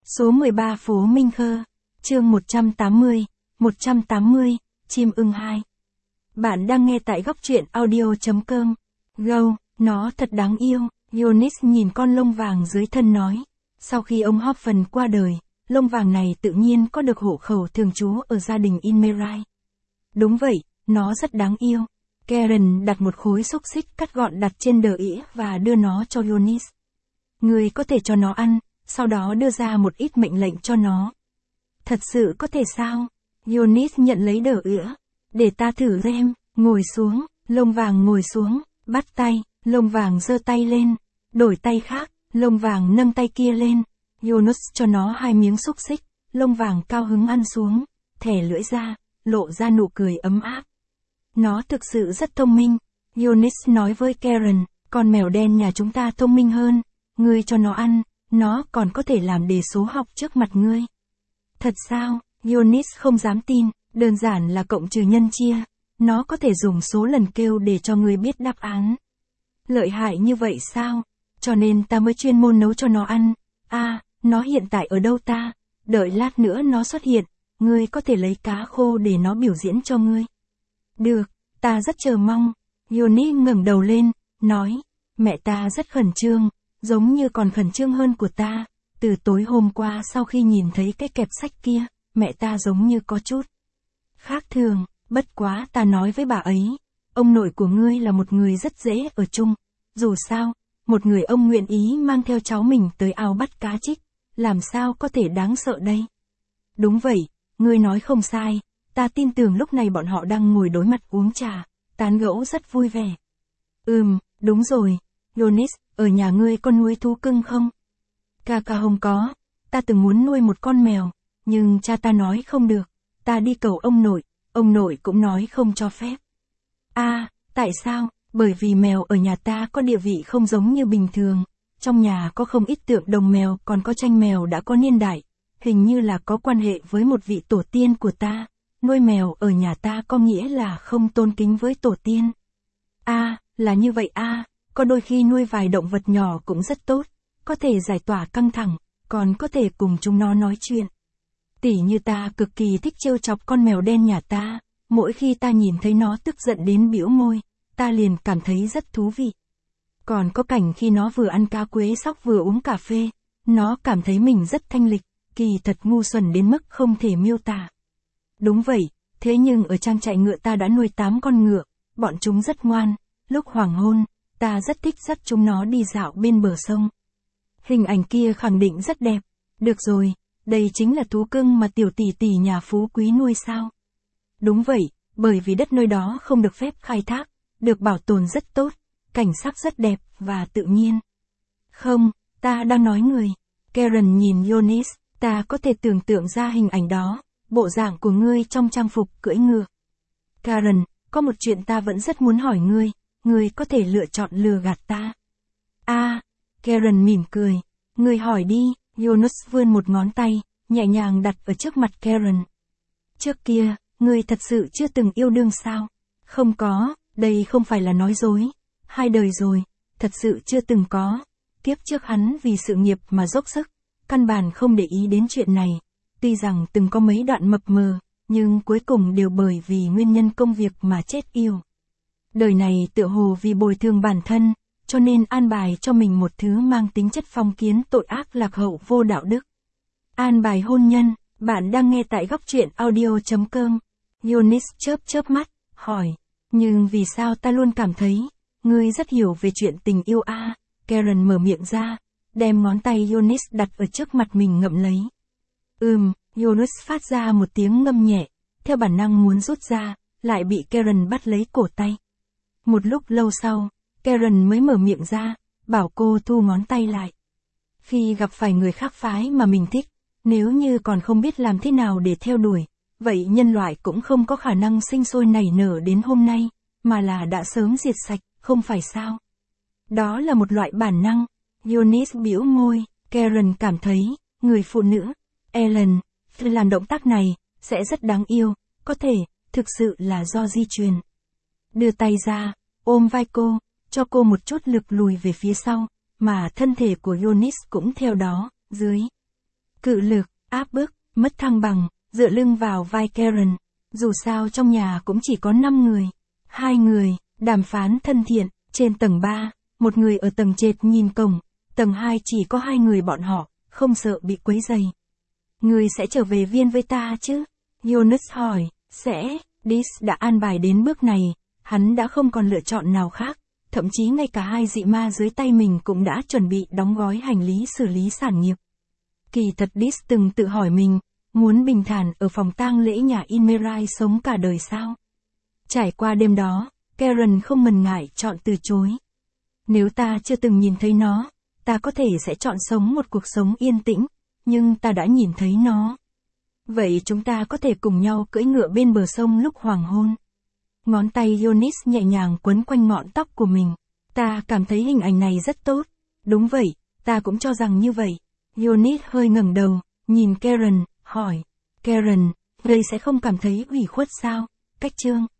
Số 13 phố Minh Khơ, chương 180, chim ưng 2. Bạn đang nghe tại góc truyện audio.com. Go, nó thật đáng yêu, Yonis nhìn con lông vàng dưới thân nói. Sau khi ông Hoffman qua đời, lông vàng này tự nhiên có được hộ khẩu thường trú ở gia đình Inmerai. Đúng vậy, nó rất đáng yêu. Karen đặt một khối xúc xích cắt gọn đặt trên đờ ĩa và đưa nó cho Yonis. Người có thể cho nó ăn, sau đó đưa ra một ít mệnh lệnh cho nó. Thật sự có thể sao? Yonis nhận lấy đờ ĩa. Để ta thử xem, ngồi xuống, lông vàng ngồi xuống, bắt tay, lông vàng giơ tay lên, đổi tay khác, lông vàng nâng tay kia lên. Yonis cho nó 2 miếng xúc xích, lông vàng cao hứng ăn xuống, thẻ lưỡi ra, lộ ra nụ cười ấm áp. Nó thực sự rất thông minh. Yonis nói với Karen, con mèo đen nhà chúng ta thông minh hơn, ngươi cho nó ăn, nó còn có thể làm đề số học trước mặt ngươi. Thật sao? Yonis không dám tin, đơn giản là cộng trừ nhân chia, nó có thể dùng số lần kêu để cho ngươi biết đáp án. Lợi hại như vậy sao? Cho nên ta mới chuyên môn nấu cho nó ăn. Nó hiện tại ở đâu ta? Đợi lát nữa nó xuất hiện, ngươi có thể lấy cá khô để nó biểu diễn cho ngươi. Được, ta rất chờ mong. Yonis ngẩng đầu lên, nói, mẹ ta rất khẩn trương, giống như còn khẩn trương hơn của ta. Từ tối hôm qua sau khi nhìn thấy cái kẹp sách kia, mẹ ta giống như có chút khác thường, bất quá ta nói với bà ấy, ông nội của ngươi là một người rất dễ ở chung. Dù sao, một người ông nguyện ý mang theo cháu mình tới ao bắt cá trích, làm sao có thể đáng sợ đây? Đúng vậy, ngươi nói không sai, ta tin tưởng lúc này bọn họ đang ngồi đối mặt uống trà, tán gẫu rất vui vẻ. Đúng rồi, Yonis, ở nhà ngươi có nuôi thú cưng không? Ca không có, ta từng muốn nuôi một con mèo, nhưng cha ta nói không được, ta đi cầu ông nội cũng nói không cho phép. Tại sao? Bởi vì mèo ở nhà ta có địa vị không giống như bình thường, trong nhà có không ít tượng đồng mèo, còn có tranh mèo đã có niên đại, hình như là có quan hệ với một vị tổ tiên của ta, nuôi mèo ở nhà ta có nghĩa là không tôn kính với tổ tiên. Là như vậy có đôi khi nuôi vài động vật nhỏ cũng rất tốt, có thể giải tỏa căng thẳng, còn có thể cùng chúng nó nói chuyện. Tỉ như ta cực kỳ thích trêu chọc con mèo đen nhà ta, mỗi khi ta nhìn thấy nó tức giận đến bĩu môi, ta liền cảm thấy rất thú vị. Còn có cảnh khi nó vừa ăn cá quế sóc vừa uống cà phê, nó cảm thấy mình rất thanh lịch, kỳ thật ngu xuẩn đến mức không thể miêu tả. Đúng vậy, thế nhưng ở trang trại ngựa ta đã nuôi 8 con ngựa, bọn chúng rất ngoan, lúc hoàng hôn, ta rất thích dắt chúng nó đi dạo bên bờ sông. Hình ảnh kia khẳng định rất đẹp. Được rồi, đây chính là thú cưng mà tiểu tỷ tỷ nhà phú quý nuôi sao? Đúng vậy, bởi vì đất nơi đó không được phép khai thác, được bảo tồn rất tốt, cảnh sắc rất đẹp và tự nhiên. Không, ta đang nói người. Karen nhìn Yonis, ta có thể tưởng tượng ra hình ảnh đó, bộ dạng của ngươi trong trang phục cưỡi ngựa. Karen, có một chuyện ta vẫn rất muốn hỏi ngươi có thể lựa chọn lừa gạt ta. Karen mỉm cười. Ngươi hỏi đi. Yonis vươn một ngón tay, nhẹ nhàng đặt ở trước mặt Karen. Trước kia, ngươi thật sự chưa từng yêu đương sao? Không có, đây không phải là nói dối. 2 đời rồi, thật sự chưa từng có. Kiếp trước hắn vì sự nghiệp mà dốc sức, căn bản không để ý đến chuyện này. Tuy rằng từng có mấy đoạn mập mờ, nhưng cuối cùng đều bởi vì nguyên nhân công việc mà chết yêu. Đời này tựa hồ vì bồi thường bản thân, cho nên an bài cho mình một thứ mang tính chất phong kiến tội ác lạc hậu vô đạo đức. An bài hôn nhân, bạn đang nghe tại góc truyện audio.com. Yonis chớp mắt, hỏi, nhưng vì sao ta luôn cảm thấy, ngươi rất hiểu về chuyện tình yêu Karen mở miệng ra, đem ngón tay Yonis đặt ở trước mặt mình ngậm lấy. Yonis phát ra một tiếng ngâm nhẹ, theo bản năng muốn rút ra, lại bị Karen bắt lấy cổ tay. Một lúc lâu sau, Karen mới mở miệng ra, bảo cô thu ngón tay lại. Khi gặp phải người khác phái mà mình thích, nếu như còn không biết làm thế nào để theo đuổi, vậy nhân loại cũng không có khả năng sinh sôi nảy nở đến hôm nay, mà là đã sớm diệt sạch, không phải sao? Đó là một loại bản năng. Yonis bĩu môi, Karen cảm thấy, người phụ nữ, Ellen, làm động tác này, sẽ rất đáng yêu, có thể, thực sự là do di truyền. Đưa tay ra, ôm vai cô, cho cô một chút lực lùi về phía sau, mà thân thể của Yonis cũng theo đó, dưới. Cự lực, áp bức, mất thăng bằng, dựa lưng vào vai Karen. Dù sao trong nhà cũng chỉ có 5 người. 2 người, đàm phán thân thiện, trên tầng 3, một người ở tầng trệt nhìn cổng, tầng 2 chỉ có 2 người bọn họ, không sợ bị quấy rầy. Người sẽ trở về viên với ta chứ? Jonas hỏi, sẽ, Dis đã an bài đến bước này, hắn đã không còn lựa chọn nào khác, thậm chí ngay cả 2 dị ma dưới tay mình cũng đã chuẩn bị đóng gói hành lý xử lý sản nghiệp. Kỳ thật Dis từng tự hỏi mình, muốn bình thản ở phòng tang lễ nhà Inmerai sống cả đời sao? Trải qua đêm đó, Karen không ngần ngại chọn từ chối. Nếu ta chưa từng nhìn thấy nó, ta có thể sẽ chọn sống một cuộc sống yên tĩnh, nhưng ta đã nhìn thấy nó. Vậy chúng ta có thể cùng nhau cưỡi ngựa bên bờ sông lúc hoàng hôn. Ngón tay Jonas nhẹ nhàng quấn quanh ngọn tóc của mình. Ta cảm thấy hình ảnh này rất tốt. Đúng vậy, ta cũng cho rằng như vậy. Jonas hơi ngẩng đầu, nhìn Karen, hỏi. Karen, Ray sẽ không cảm thấy ủy khuất sao? Cách chương